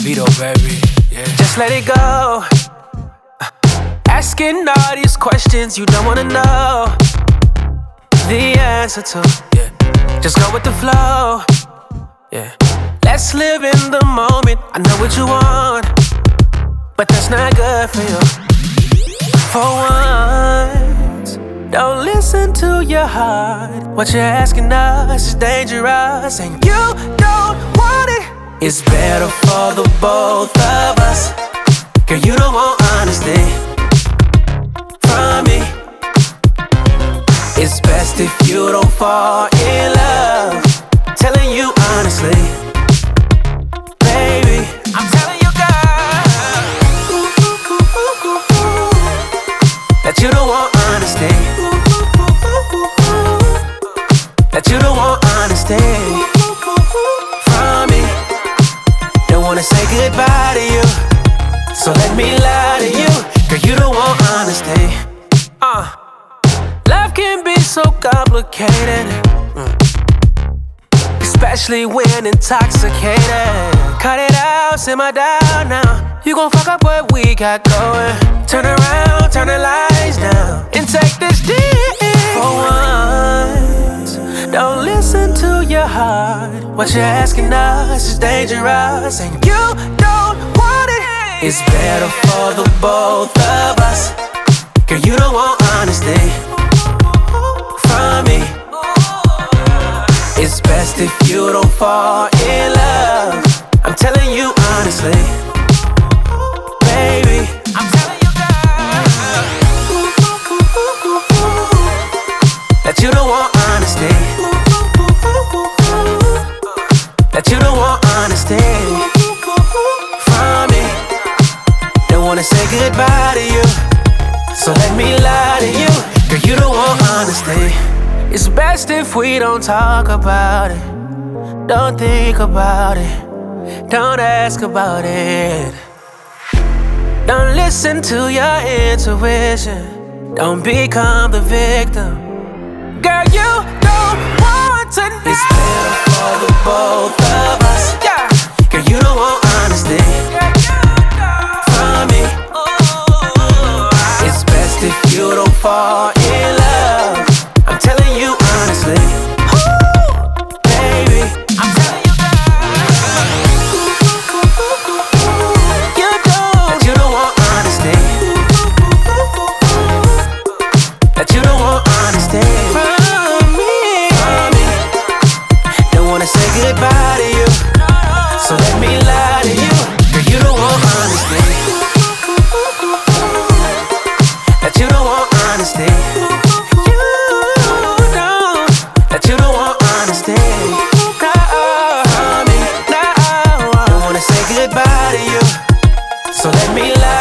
Vito, baby, yeah. Just let it go. Asking all these questions you don't wanna know the answer to. Yeah. Just go with the flow. Yeah. Let's live in the moment. I know what you want, but that's not good for you. For once, don't listen to your heart. What you're asking us is dangerous, and you don't want it. It's better for the both of us. Girl, you don't want honesty from me. It's best if you don't fall in love. Telling you honestly, baby, I'm telling you, girl, that you don't want honesty, that you don't want honesty from me. Don't wanna say goodbye to you, so let me lie to you. Girl, you don't want honesty. Love can be so complicated, especially when intoxicated. Cut it out, simmer down now. You gon' fuck up what we got going. Turn around, turn the lights down, and take this deep. For once, don't listen to your heart. What you're asking us is dangerous, and you don't want it. It's better for the both of us. Girl, you don't want honesty from me. It's best if you don't fall in love. I'm telling you honestly, baby, I'm telling you, girl, that you don't want honesty, that you don't want honesty from me. Don't wanna say goodbye to you, so let me lie to you. Girl, you don't want honesty. It's best if we don't talk about it. Don't think about it. Don't ask about it. Don't listen to your intuition. Don't become the victim. Girl, you don't want to know. It's better for the both of us. Yeah. Girl, you don't want honesty from me. It's best if you don't fall in love. I'm telling you honestly, baby, I'm telling you, girl, that you don't want honesty, that you don't want honesty from me. Don't wanna say goodbye to you, so let me lie to you. Girl, you don't want honesty, that you don't want honesty. Goodbye to you, so let me lie.